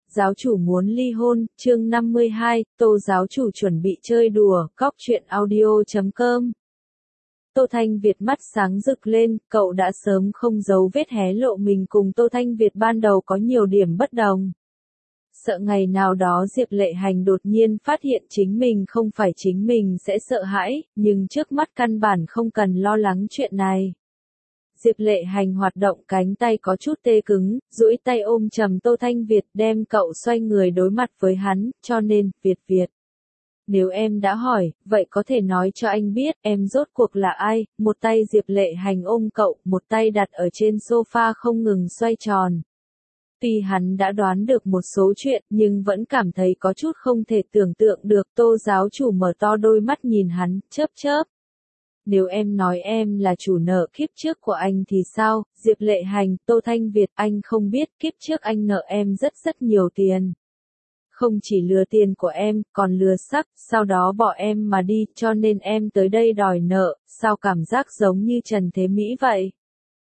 giáo chủ muốn ly hôn, chương 52, Tô giáo chủ chuẩn bị chơi đùa, góc truyện audio.com. Tô Thanh Việt mắt sáng rực lên, cậu đã sớm không giấu vết hé lộ mình cùng Tô Thanh Việt ban đầu có nhiều điểm bất đồng. Sợ ngày nào đó Diệp Lệ Hành đột nhiên phát hiện chính mình không phải chính mình sẽ sợ hãi, nhưng trước mắt căn bản không cần lo lắng chuyện này. Diệp Lệ Hành hoạt động cánh tay có chút tê cứng, duỗi tay ôm chầm Tô Thanh Việt đem cậu xoay người đối mặt với hắn, cho nên, Việt. Nếu em đã hỏi, vậy có thể nói cho anh biết em rốt cuộc là ai, một tay Diệp Lệ Hành ôm cậu, một tay đặt ở trên sofa không ngừng xoay tròn. Tuy hắn đã đoán được một số chuyện nhưng vẫn cảm thấy có chút không thể tưởng tượng được. Tô giáo chủ mở to đôi mắt nhìn hắn, chớp. Nếu em nói em là chủ nợ kiếp trước của anh thì sao? Diệp Lệ Hành, Tô Thanh Việt, anh không biết kiếp trước anh nợ em rất nhiều tiền. Không chỉ lừa tiền của em, còn lừa sắc, sau đó bỏ em mà đi, cho nên em tới đây đòi nợ, sao cảm giác giống như Trần Thế Mỹ vậy?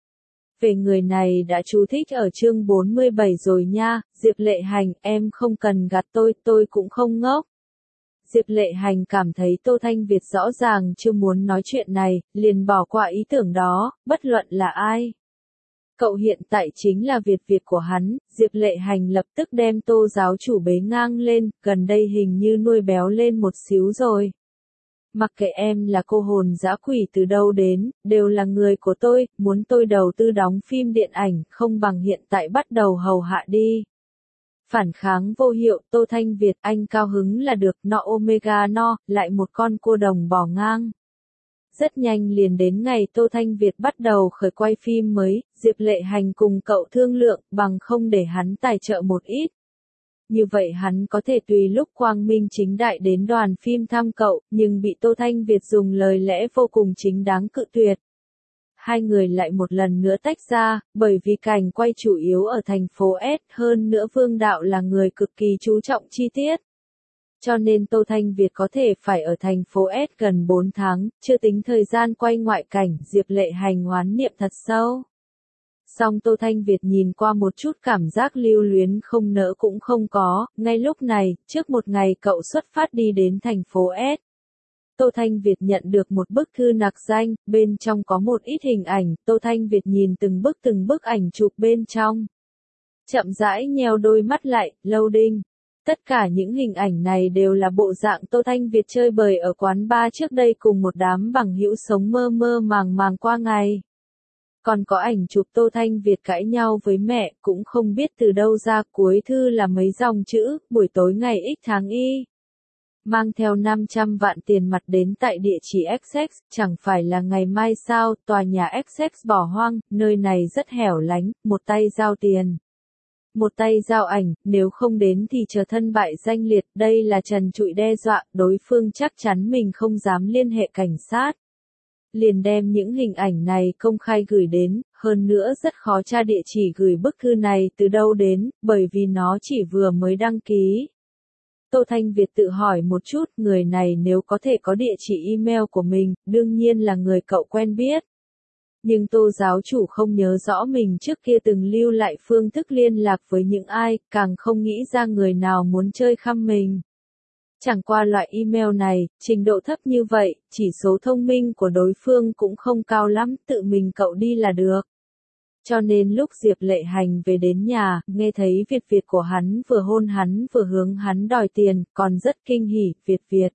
Về người này đã chú thích ở chương 47 rồi nha, Diệp Lệ Hành, em không cần gạt tôi cũng không ngốc. Diệp Lệ Hành cảm thấy Tô Thanh Việt rõ ràng chưa muốn nói chuyện này, liền bỏ qua ý tưởng đó, bất luận là ai. Cậu hiện tại chính là Việt của hắn, Diệp Lệ Hành lập tức đem Tô giáo chủ bế ngang lên, gần đây hình như nuôi béo lên một xíu rồi. Mặc kệ em là cô hồn dã quỷ từ đâu đến, đều là người của tôi, muốn tôi đầu tư đóng phim điện ảnh, không bằng hiện tại bắt đầu hầu hạ đi. Phản kháng vô hiệu, Tô Thanh Việt, anh cao hứng là được, no omega no, lại một con cua đồng bỏ ngang. Rất nhanh liền đến ngày Tô Thanh Việt bắt đầu khởi quay phim mới, Diệp Lệ Hành cùng cậu thương lượng, bằng không để hắn tài trợ một ít. Như vậy hắn có thể tùy lúc quang minh chính đại đến đoàn phim thăm cậu, nhưng bị Tô Thanh Việt dùng lời lẽ vô cùng chính đáng cự tuyệt. Hai người lại một lần nữa tách ra, bởi vì cảnh quay chủ yếu ở thành phố S, hơn nữa Vương Đạo là người cực kỳ chú trọng chi tiết. Cho nên Tô Thanh Việt có thể phải ở thành phố S gần 4 tháng, chưa tính thời gian quay ngoại cảnh, Diệp Lệ Hành oán niệm thật sâu. Song Tô Thanh Việt nhìn qua một chút cảm giác lưu luyến không nỡ cũng không có, ngay lúc này, trước một ngày cậu xuất phát đi đến thành phố S. Tô Thanh Việt nhận được một bức thư nặc danh, bên trong có một ít hình ảnh, Tô Thanh Việt nhìn từng bức ảnh chụp bên trong. Chậm rãi nheo đôi mắt lại, loading. Tất cả những hình ảnh này đều là bộ dạng Tô Thanh Việt chơi bời ở quán bar trước đây cùng một đám bằng hữu sống mơ màng qua ngày. Còn có ảnh chụp Tô Thanh Việt cãi nhau với mẹ, cũng không biết từ đâu ra, cuối thư là mấy dòng chữ, buổi tối ngày X tháng Y. Mang theo 500 vạn tiền mặt đến tại địa chỉ XX, chẳng phải là ngày mai sao, tòa nhà XX bỏ hoang, nơi này rất hẻo lánh, một tay giao tiền. Một tay giao ảnh, nếu không đến thì chờ thân bại danh liệt, đây là trần trụi đe dọa, đối phương chắc chắn mình không dám liên hệ cảnh sát. Liền đem những hình ảnh này công khai gửi đến, hơn nữa rất khó tra địa chỉ gửi bức thư này từ đâu đến, bởi vì nó chỉ vừa mới đăng ký. Tô Thanh Việt tự hỏi một chút, người này nếu có thể có địa chỉ email của mình, đương nhiên là người cậu quen biết. Nhưng Tô giáo chủ không nhớ rõ mình trước kia từng lưu lại phương thức liên lạc với những ai, càng không nghĩ ra người nào muốn chơi khăm mình. Chẳng qua loại email này, trình độ thấp như vậy, chỉ số thông minh của đối phương cũng không cao lắm, tự mình cậu đi là được. Cho nên lúc Diệp Lệ Hành về đến nhà, nghe thấy Việt của hắn vừa hôn hắn vừa hướng hắn đòi tiền, còn rất kinh hỉ, Việt.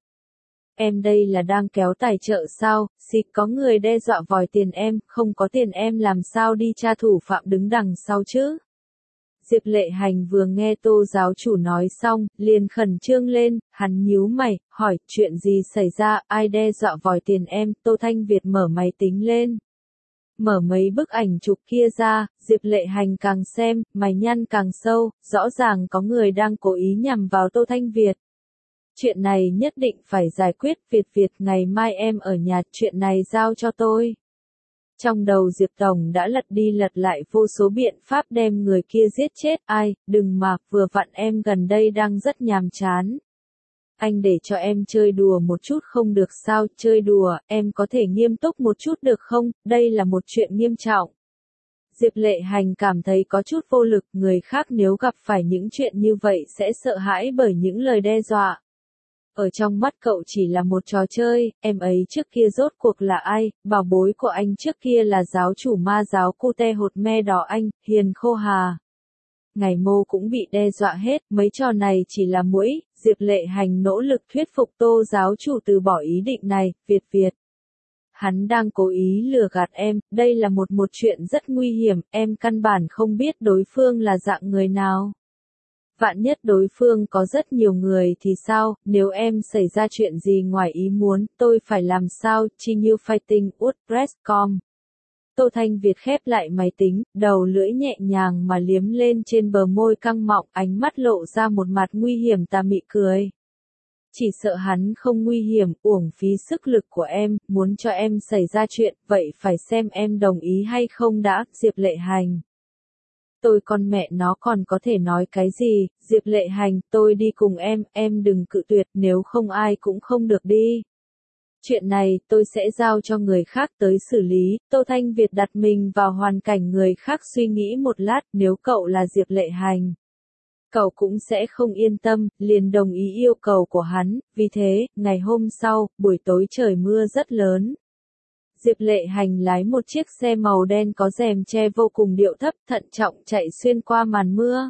Em đây là đang kéo tài trợ sao, xịt có người đe dọa vòi tiền em, không có tiền em làm sao đi tra thủ phạm đứng đằng sau chứ. Diệp Lệ Hành vừa nghe Tô giáo chủ nói xong, liền khẩn trương lên, hắn nhíu mày, hỏi, chuyện gì xảy ra, ai đe dọa vòi tiền em, Tô Thanh Việt mở máy tính lên. Mở mấy bức ảnh chụp kia ra, Diệp Lệ Hành càng xem, mày nhăn càng sâu, rõ ràng có người đang cố ý nhằm vào Tô Thanh Việt. Chuyện này nhất định phải giải quyết, Việt, ngày mai em ở nhà, chuyện này giao cho tôi. Trong đầu Diệp Tổng đã lật đi lật lại vô số biện pháp đem người kia giết chết, ai, đừng mà, vừa vặn em gần đây đang rất nhàm chán. Anh để cho em chơi đùa một chút không được sao, chơi đùa, em có thể nghiêm túc một chút được không, đây là một chuyện nghiêm trọng. Diệp Lệ Hành cảm thấy có chút vô lực, người khác nếu gặp phải những chuyện như vậy sẽ sợ hãi bởi những lời đe dọa. Ở trong mắt cậu chỉ là một trò chơi, em ấy trước kia rốt cuộc là ai, bảo bối của anh trước kia là giáo chủ ma giáo Cute Hột Me Đỏ anh, Hiền Khô Hà. Ngày mô cũng bị đe dọa hết, mấy trò này chỉ là muỗi, Diệp Lệ Hành nỗ lực thuyết phục Tô giáo chủ từ bỏ ý định này, Việt. Hắn đang cố ý lừa gạt em, đây là một chuyện rất nguy hiểm, em căn bản không biết đối phương là dạng người nào. Vạn nhất đối phương có rất nhiều người thì sao, nếu em xảy ra chuyện gì ngoài ý muốn, tôi phải làm sao, Chi Như Fighting, WordPress.com. Tô Thanh Việt khép lại máy tính, đầu lưỡi nhẹ nhàng mà liếm lên trên bờ môi căng mọng, ánh mắt lộ ra một mặt nguy hiểm tà mị cười. Chỉ sợ hắn không nguy hiểm, uổng phí sức lực của em, muốn cho em xảy ra chuyện, vậy phải xem em đồng ý hay không đã, Diệp Lệ Hành. Tôi con mẹ nó còn có thể nói cái gì, Diệp Lệ Hành, tôi đi cùng em đừng cự tuyệt, nếu không ai cũng không được đi. Chuyện này tôi sẽ giao cho người khác tới xử lý, Tô Thanh Việt đặt mình vào hoàn cảnh người khác suy nghĩ một lát, nếu cậu là Diệp Lệ Hành. Cậu cũng sẽ không yên tâm, liền đồng ý yêu cầu của hắn, vì thế, ngày hôm sau, buổi tối trời mưa rất lớn. Diệp Lệ Hành lái một chiếc xe màu đen có rèm che vô cùng điệu thấp, thận trọng chạy xuyên qua màn mưa.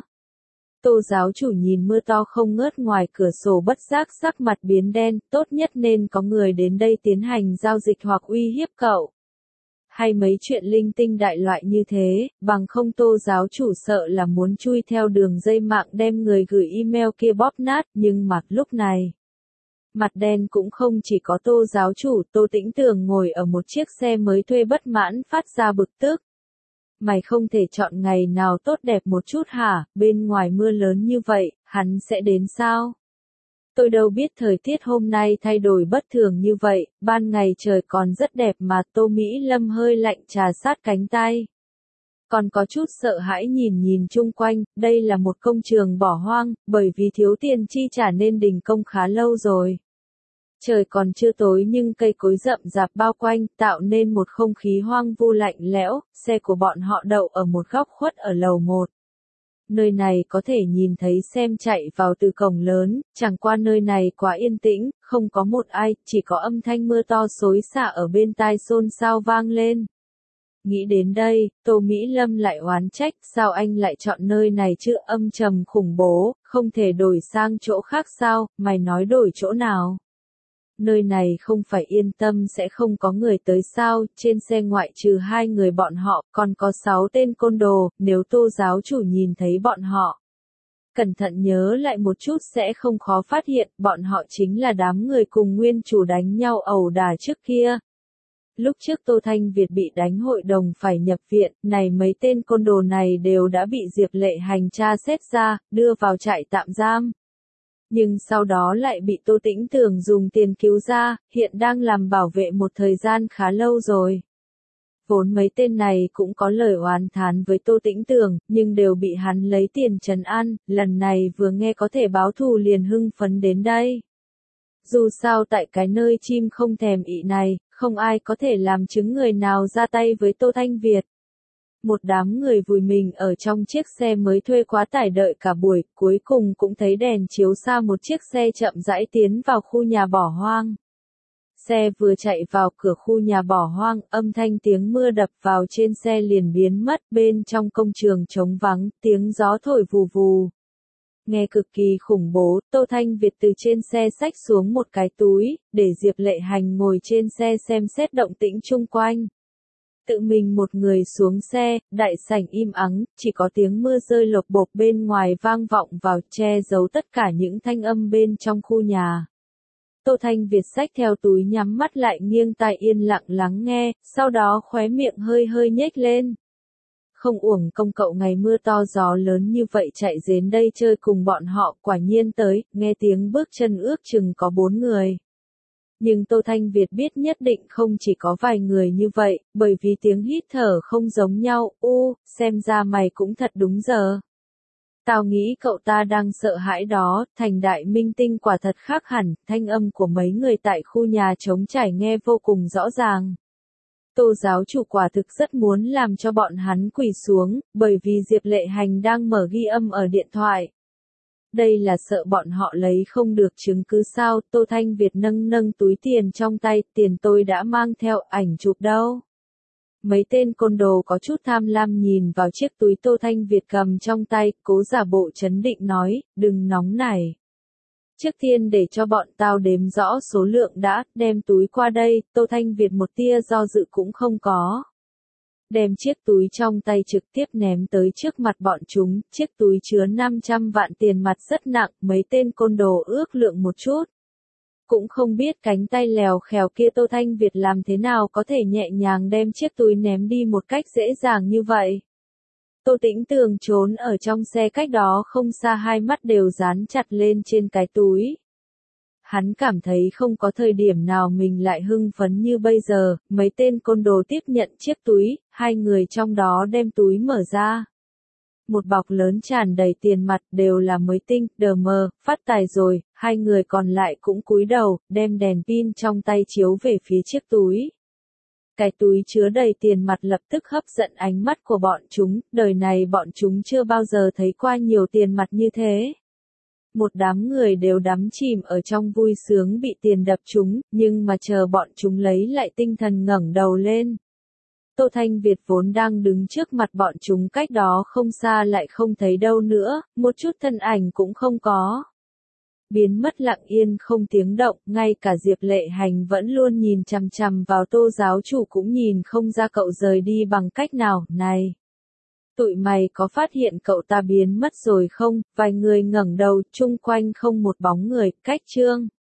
Tô giáo chủ nhìn mưa to không ngớt ngoài cửa sổ bất giác sắc mặt biến đen, tốt nhất nên có người đến đây tiến hành giao dịch hoặc uy hiếp cậu. Hay mấy chuyện linh tinh đại loại như thế, bằng không Tô giáo chủ sợ là muốn chui theo đường dây mạng đem người gửi email kia bóp nát, nhưng mà lúc này. Mặt đen cũng không chỉ có Tô giáo chủ, Tô Tĩnh Tường ngồi ở một chiếc xe mới thuê bất mãn phát ra bực tức. Mày không thể chọn ngày nào tốt đẹp một chút hả, bên ngoài mưa lớn như vậy, hắn sẽ đến sao? Tôi đâu biết thời tiết hôm nay thay đổi bất thường như vậy, ban ngày trời còn rất đẹp mà Tô Mỹ Lâm hơi lạnh trà sát cánh tay. Còn có chút sợ hãi nhìn chung quanh, đây là một công trường bỏ hoang, bởi vì thiếu tiền chi trả nên đình công khá lâu rồi. Trời còn chưa tối nhưng cây cối rậm rạp bao quanh, tạo nên một không khí hoang vu lạnh lẽo, xe của bọn họ đậu ở một góc khuất ở lầu 1. Nơi này có thể nhìn thấy xem chạy vào từ cổng lớn, chẳng qua nơi này quá yên tĩnh, không có một ai, chỉ có âm thanh mưa to xối xả ở bên tai xôn xao vang lên. Nghĩ đến đây, Tô Mỹ Lâm lại oán trách, sao anh lại chọn nơi này chứ, âm trầm khủng bố, không thể đổi sang chỗ khác sao, mày nói đổi chỗ nào? Nơi này không phải yên tâm sẽ không có người tới sao, trên xe ngoại trừ 2 người bọn họ, còn có 6 tên côn đồ, nếu Tô giáo chủ nhìn thấy bọn họ. Cẩn thận nhớ lại một chút sẽ không khó phát hiện, bọn họ chính là đám người cùng nguyên chủ đánh nhau ẩu đả trước kia. Lúc trước Tô Thanh Việt bị đánh hội đồng phải nhập viện, này mấy tên côn đồ này đều đã bị Diệp Lệ Hành tra xét ra, đưa vào trại tạm giam. Nhưng sau đó lại bị Tô Tĩnh Tường dùng tiền cứu ra, hiện đang làm bảo vệ một thời gian khá lâu rồi. Vốn mấy tên này cũng có lời oán thán với Tô Tĩnh Tường, nhưng đều bị hắn lấy tiền trấn an, lần này vừa nghe có thể báo thù liền hưng phấn đến đây. Dù sao tại cái nơi chim không thèm ị này, không ai có thể làm chứng người nào ra tay với Tô Thanh Việt. Một đám người vùi mình ở trong chiếc xe mới thuê quá tải đợi cả buổi, cuối cùng cũng thấy đèn chiếu xa một chiếc xe chậm rãi tiến vào khu nhà bỏ hoang. Xe vừa chạy vào cửa khu nhà bỏ hoang, âm thanh tiếng mưa đập vào trên xe liền biến mất, bên trong công trường trống vắng, tiếng gió thổi vù vù. Nghe cực kỳ khủng bố, Tô Thanh Việt từ trên xe xách xuống một cái túi, để Diệp Lệ Hành ngồi trên xe xem xét động tĩnh chung quanh. Tự mình một người xuống xe, đại sảnh im ắng, chỉ có tiếng mưa rơi lộc bộc bên ngoài vang vọng vào che giấu tất cả những thanh âm bên trong khu nhà. Tô Thanh Việt xách theo túi nhắm mắt lại nghiêng tai yên lặng lắng nghe, sau đó khóe miệng hơi nhếch lên. Không uổng công cậu ngày mưa to gió lớn như vậy chạy đến đây chơi cùng bọn họ, quả nhiên tới, nghe tiếng bước chân ước chừng có 4 người. Nhưng Tô Thanh Việt biết nhất định không chỉ có vài người như vậy, bởi vì tiếng hít thở không giống nhau, xem ra mày cũng thật đúng giờ. Tao nghĩ cậu ta đang sợ hãi đó, thành đại minh tinh quả thật khác hẳn, thanh âm của mấy người tại khu nhà trống trải nghe vô cùng rõ ràng. Tô giáo chủ quả thực rất muốn làm cho bọn hắn quỳ xuống, bởi vì Diệp Lệ Hành đang mở ghi âm ở điện thoại. Đây là sợ bọn họ lấy không được chứng cứ sao? Tô Thanh Việt nâng nâng túi tiền trong tay, tiền tôi đã mang theo, ảnh chụp đâu. Mấy tên côn đồ có chút tham lam nhìn vào chiếc túi Tô Thanh Việt cầm trong tay, cố giả bộ trấn định nói, đừng nóng nảy. Trước tiên để cho bọn tao đếm rõ số lượng đã, đem túi qua đây. Tô Thanh Việt một tia do dự cũng không có. Đem chiếc túi trong tay trực tiếp ném tới trước mặt bọn chúng, chiếc túi chứa 500 vạn tiền mặt rất nặng, mấy tên côn đồ ước lượng một chút. Cũng không biết cánh tay lèo khèo kia Tô Thanh Việt làm thế nào có thể nhẹ nhàng đem chiếc túi ném đi một cách dễ dàng như vậy. Tô Tĩnh Tường trốn ở trong xe cách đó không xa, hai mắt đều dán chặt lên trên cái túi. Hắn cảm thấy không có thời điểm nào mình lại hưng phấn như bây giờ. Mấy tên côn đồ tiếp nhận chiếc túi, hai người trong đó đem túi mở ra. Một bọc lớn tràn đầy tiền mặt, đều là mới tinh, đờ mờ, phát tài rồi. Hai người còn lại cũng cúi đầu, đem đèn pin trong tay chiếu về phía chiếc túi. Cái túi chứa đầy tiền mặt lập tức hấp dẫn ánh mắt của bọn chúng, đời này bọn chúng chưa bao giờ thấy qua nhiều tiền mặt như thế. Một đám người đều đắm chìm ở trong vui sướng bị tiền đập chúng, nhưng mà chờ bọn chúng lấy lại tinh thần ngẩng đầu lên. Tô Thanh Việt vốn đang đứng trước mặt bọn chúng cách đó không xa lại không thấy đâu nữa, một chút thân ảnh cũng không có. Biến mất lặng yên không tiếng động, ngay cả Diệp Lệ Hành vẫn luôn nhìn chằm chằm vào Tô giáo chủ cũng nhìn không ra cậu rời đi bằng cách nào. Này! Tụi mày có phát hiện cậu ta biến mất rồi không? Vài người ngẩng đầu, chung quanh không một bóng người, cách Trương